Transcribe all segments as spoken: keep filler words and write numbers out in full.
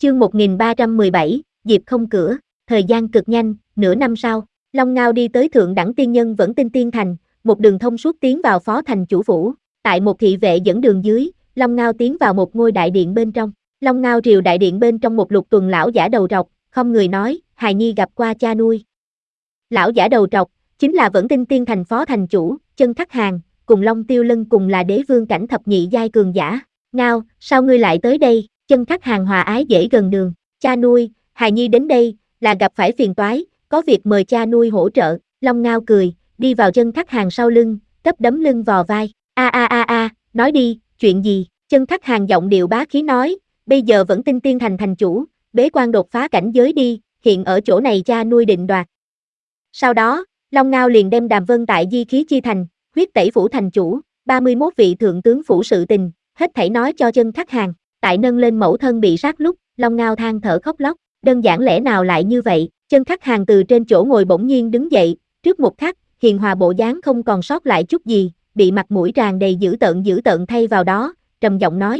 Chương một nghìn ba trăm mười bảy, Diệp không cửa, thời gian cực nhanh, nửa năm sau, Long Ngao đi tới thượng đẳng tiên nhân Vẫn Tinh Tiên Thành, một đường thông suốt tiến vào phó thành chủ phủ, tại một thị vệ dẫn đường dưới, Long Ngao tiến vào một ngôi đại điện bên trong. Long Ngao triều đại điện bên trong một lục tuần lão giả đầu trọc, không người nói, hài nhi gặp qua cha nuôi. Lão giả đầu trọc, chính là Vẫn Tinh Tiên Thành phó thành chủ, Chân Khắc Hàng, cùng Long Tiêu Lân cùng là đế vương cảnh thập nhị giai cường giả. Ngao, sao ngươi lại tới đây? Chân Khắc Hàng hòa ái dễ gần đường, cha nuôi, hài nhi đến đây, là gặp phải phiền toái, có việc mời cha nuôi hỗ trợ. Long Ngao cười, đi vào Chân Khắc Hàng sau lưng, cấp đấm lưng vò vai, a a a a, nói đi, chuyện gì? Chân Khắc Hàng giọng điệu bá khí nói, bây giờ Vẫn Tinh Tiên Thành thành chủ, bế quan đột phá cảnh giới đi, hiện ở chỗ này cha nuôi định đoạt. Sau đó, Long Ngao liền đem Đàm Vân tại Di Khí Chi Thành, huyết tẩy phủ thành chủ, ba mươi mốt vị thượng tướng phủ sự tình, hết thảy nói cho Chân Khắc Hàng. Tại nâng lên mẫu thân bị sát lúc, Long Ngao than thở khóc lóc, đơn giản lẽ nào lại như vậy? Chân Khắc Hàng từ trên chỗ ngồi bỗng nhiên đứng dậy, trước một khắc, hiền hòa bộ dáng không còn sót lại chút gì, bị mặt mũi tràn đầy dữ tợn dữ tợn thay vào đó, trầm giọng nói: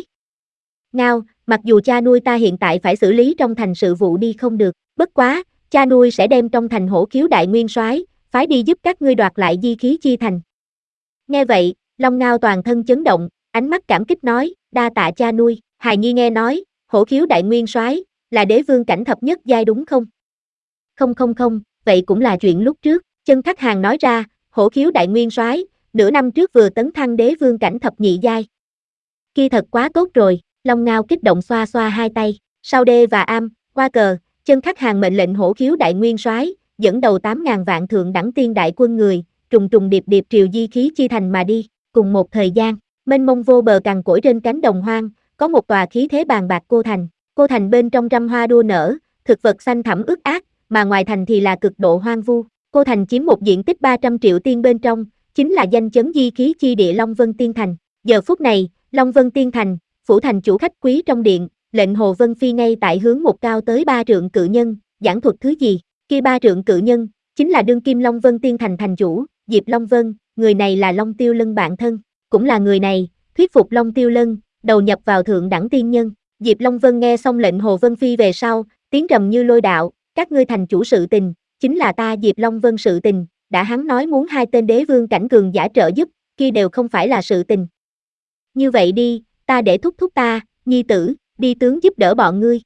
Ngao, mặc dù cha nuôi ta hiện tại phải xử lý trong thành sự vụ đi không được, bất quá, cha nuôi sẽ đem trong thành hổ khiếu đại nguyên soái phái đi giúp các ngươi đoạt lại Di Khí Chi Thành. Nghe vậy, Long Ngao toàn thân chấn động, ánh mắt cảm kích nói, đa tạ cha nuôi. Hài nhi nghe nói, hổ khiếu đại nguyên soái là đế vương cảnh thập nhất giai đúng không? Không không không, vậy cũng là chuyện lúc trước. Chân Khắc Hàng nói ra, hổ khiếu đại nguyên soái nửa năm trước vừa tấn thăng đế vương cảnh thập nhị giai. Kia thật quá tốt rồi. Long Ngao kích động xoa xoa hai tay, sau đê và am, qua cờ, Chân Khắc Hàng mệnh lệnh hổ khiếu đại nguyên soái dẫn đầu tám ngàn vạn thượng đẳng tiên đại quân người, trùng trùng điệp điệp triều Di Khí Chi Thành mà đi. Cùng một thời gian, mênh mông vô bờ cằn cỗi trên cánh đồng hoang, có một tòa khí thế bàn bạc cô thành. Cô thành bên trong trăm hoa đua nở, thực vật xanh thẳm ướt át, mà ngoài thành thì là cực độ hoang vu. Cô thành chiếm một diện tích ba trăm triệu tiên bên trong, chính là danh chấn Di Khí chi địa Long Vân Tiên Thành. Giờ phút này, Long Vân Tiên Thành, phủ thành chủ khách quý trong điện, lệnh Hồ Vân Phi ngay tại hướng một cao tới ba trượng cự nhân, giảng thuật thứ gì? Kia ba trượng cự nhân, chính là đương kim Long Vân Tiên Thành thành chủ, Diệp Long Vân, người này là Long Tiêu Lân bạn thân, cũng là người này, thuyết phục Long Tiêu Lân, đầu nhập vào thượng đẳng tiên nhân. Diệp Long Vân nghe xong lệnh Hồ Vân Phi về sau, tiếng trầm như lôi đạo, các ngươi thành chủ sự tình, chính là ta Diệp Long Vân sự tình, đã hắn nói muốn hai tên đế vương cảnh cường giả trợ giúp, kia đều không phải là sự tình. Như vậy đi, ta để thúc thúc ta, nhi tử, đi tướng giúp đỡ bọn ngươi.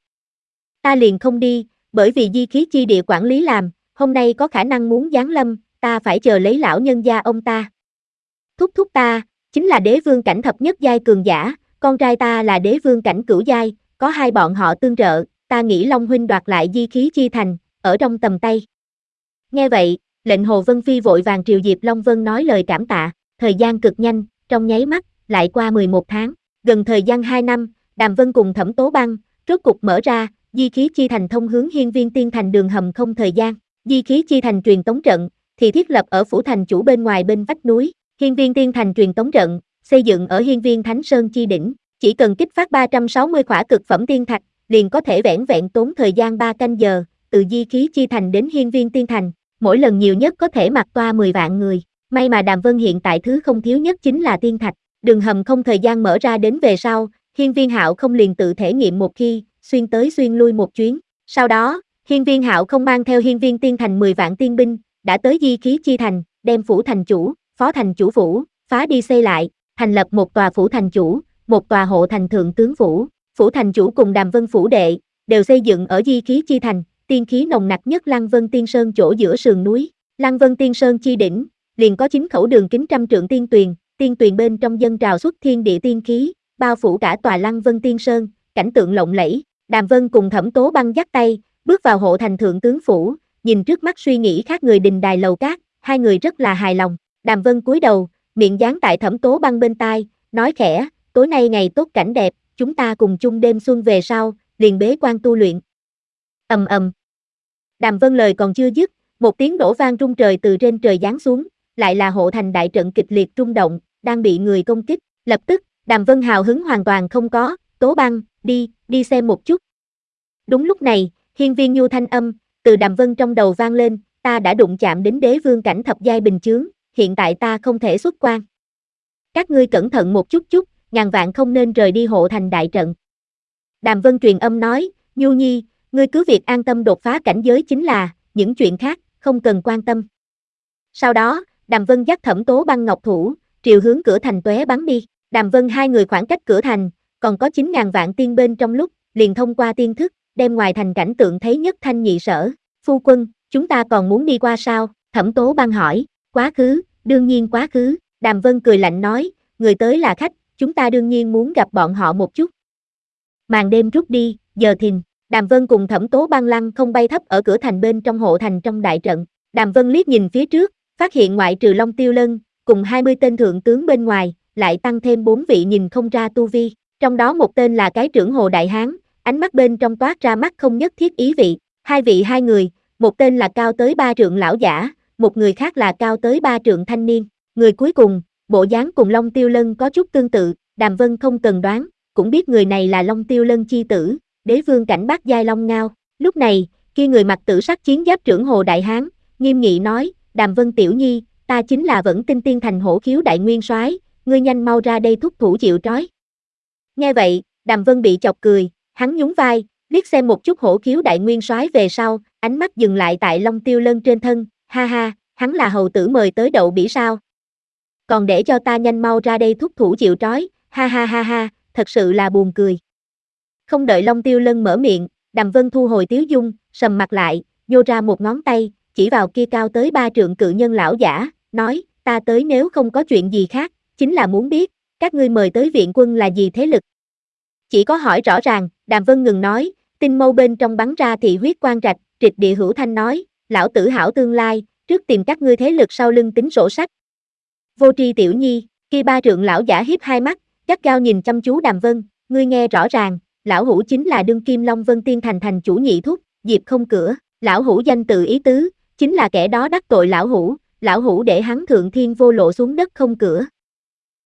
Ta liền không đi, bởi vì Di Khí chi địa quản lý làm, hôm nay có khả năng muốn giáng lâm, ta phải chờ lấy lão nhân gia ông ta. Thúc thúc ta, chính là đế vương cảnh thập nhất giai cường giả, con trai ta là đế vương cảnh cửu giai, có hai bọn họ tương trợ, ta nghĩ Long huynh đoạt lại Di Khí Chi Thành, ở trong tầm tay. Nghe vậy, lệnh Hồ Vân Phi vội vàng triều Diệp Long Vân nói lời cảm tạ, thời gian cực nhanh, trong nháy mắt, lại qua mười một tháng, gần thời gian hai năm, Đàm Vân cùng Thẩm Tố Băng, rốt cục mở ra, Di Khí Chi Thành thông hướng Hiên Viên Tiên Thành đường hầm không thời gian, Di Khí Chi Thành truyền tống trận, thì thiết lập ở phủ thành chủ bên ngoài bên vách núi, Hiên Viên Tiên Thành truyền tống trận, xây dựng ở Hiên Viên Thánh Sơn chi đỉnh, chỉ cần kích phát ba trăm sáu mươi khỏa cực phẩm tiên thạch, liền có thể vẻn vẹn tốn thời gian ba canh giờ, từ Di Khí Chi Thành đến Hiên Viên Tiên Thành, mỗi lần nhiều nhất có thể mặc toa mười vạn người. May mà Đàm Vân hiện tại thứ không thiếu nhất chính là tiên thạch, đường hầm không thời gian mở ra đến về sau, Hiên Viên Hạo không liền tự thể nghiệm một khi, xuyên tới xuyên lui một chuyến. Sau đó, Hiên Viên Hạo không mang theo Hiên Viên Tiên Thành mười vạn tiên binh, đã tới Di Khí Chi Thành, đem phủ thành chủ, phó thành chủ phủ, phá đi xây lại, thành lập một tòa phủ thành chủ, một tòa hộ thành thượng tướng phủ. Phủ thành chủ cùng Đàm Vân phủ đệ, đều xây dựng ở Di Khí Chi Thành, tiên khí nồng nặc nhất Lăng Vân Tiên Sơn chỗ giữa sườn núi. Lăng Vân Tiên Sơn chi đỉnh, liền có chín khẩu đường kính trăm trượng tiên tuyền, tiên tuyền bên trong dâng trào xuất thiên địa tiên khí, bao phủ cả tòa Lăng Vân Tiên Sơn, cảnh tượng lộng lẫy. Đàm Vân cùng Thẩm Tố Băng dắt tay, bước vào hộ thành thượng tướng phủ, nhìn trước mắt suy nghĩ khác người đình đài lầu cát, hai người rất là hài lòng. Đàm Vân cúi đầu, miệng dán tại Thẩm Tố Băng bên tai, nói khẽ, tối nay ngày tốt cảnh đẹp, chúng ta cùng chung đêm xuân về sau, liền bế quan tu luyện. Ầm ầm. Đàm Vân lời còn chưa dứt, một tiếng nổ vang rung trời từ trên trời giáng xuống, lại là hộ thành đại trận kịch liệt rung động, đang bị người công kích. Lập tức, Đàm Vân hào hứng hoàn toàn không có, Tố Băng, đi, đi xem một chút. Đúng lúc này, Hiên Viên Nhu thanh âm, từ Đàm Vân trong đầu vang lên, ta đã đụng chạm đến đế vương cảnh thập giai bình chướng, hiện tại ta không thể xuất quan. Các ngươi cẩn thận một chút chút, ngàn vạn không nên rời đi hộ thành đại trận. Đàm Vân truyền âm nói, Nhu Nhi, ngươi cứ việc an tâm đột phá cảnh giới chính là, những chuyện khác, không cần quan tâm. Sau đó, Đàm Vân dắt Thẩm Tố Băng ngọc thủ, triều hướng cửa thành tóe bắn đi. Đàm Vân hai người khoảng cách cửa thành, còn có chín ngàn vạn tiên bên trong lúc, liền thông qua tiên thức, đem ngoài thành cảnh tượng thấy nhất thanh nhị sở. Phu quân, chúng ta còn muốn đi qua sao? Thẩm Tố Băng hỏi. Quá khứ, đương nhiên quá khứ. Đàm Vân cười lạnh nói, người tới là khách, chúng ta đương nhiên muốn gặp bọn họ một chút. Màn đêm rút đi, giờ thìn. Đàm Vân cùng Thẩm Tố Băng lăng không bay thấp ở cửa thành bên trong hộ thành trong đại trận. Đàm Vân liếc nhìn phía trước, phát hiện ngoại trừ Long Tiêu Lân, cùng hai mươi tên thượng tướng bên ngoài, lại tăng thêm bốn vị nhìn không ra tu vi. Trong đó một tên là cái trưởng Hồ Đại Hán, ánh mắt bên trong toát ra mắt không nhất thiết ý vị. Hai vị hai người, một tên là cao tới ba trượng lão giả, một người khác là cao tới ba trượng thanh niên. Người cuối cùng, bộ dáng cùng Long Tiêu Lân có chút tương tự, Đàm Vân không cần đoán, cũng biết người này là Long Tiêu Lân chi tử, đế vương cảnh bát giai Long Ngao. Lúc này, kia người mặc tử sắc chiến giáp trưởng Hồ Đại Hán, nghiêm nghị nói, Đàm Vân tiểu nhi, ta chính là Vẫn Tinh Tiên Thành Hổ Khiếu đại nguyên soái, ngươi nhanh mau ra đây thúc thủ chịu trói. Nghe vậy, Đàm Vân bị chọc cười, hắn nhún vai, liếc xem một chút Hổ Khiếu đại nguyên soái về sau, ánh mắt dừng lại tại Long Tiêu Lân trên thân, ha ha, hắn là hầu tử mời tới đậu bỉ sao? Còn để cho ta nhanh mau ra đây thúc thủ chịu trói, ha ha ha ha, thật sự là buồn cười. Không đợi Long Tiêu Lân mở miệng, Đàm Vân thu hồi tiếu dung, sầm mặt lại, nhô ra một ngón tay, chỉ vào kia cao tới ba trượng cự nhân lão giả, nói, ta tới nếu không có chuyện gì khác, chính là muốn biết, các ngươi mời tới viện quân là gì thế lực. Chỉ có hỏi rõ ràng, Đàm Vân ngừng nói, tinh mâu bên trong bắn ra thị huyết quang rạch, trịch địa hữu thanh nói, lão tử hảo tương lai, trước tìm các ngươi thế lực sau lưng tính sổ sách. Vô tri tiểu nhi, kia ba trượng lão giả hiếp hai mắt, gắt gao nhìn chăm chú Đàm Vân, ngươi nghe rõ ràng, lão hủ chính là đương kim Long Vân Tiên Thành thành chủ nhị thúc, Diệp Không Cửa, lão hủ danh tự ý tứ, chính là kẻ đó đắc tội lão hủ, lão hủ để hắn thượng thiên vô lộ xuống đất không cửa.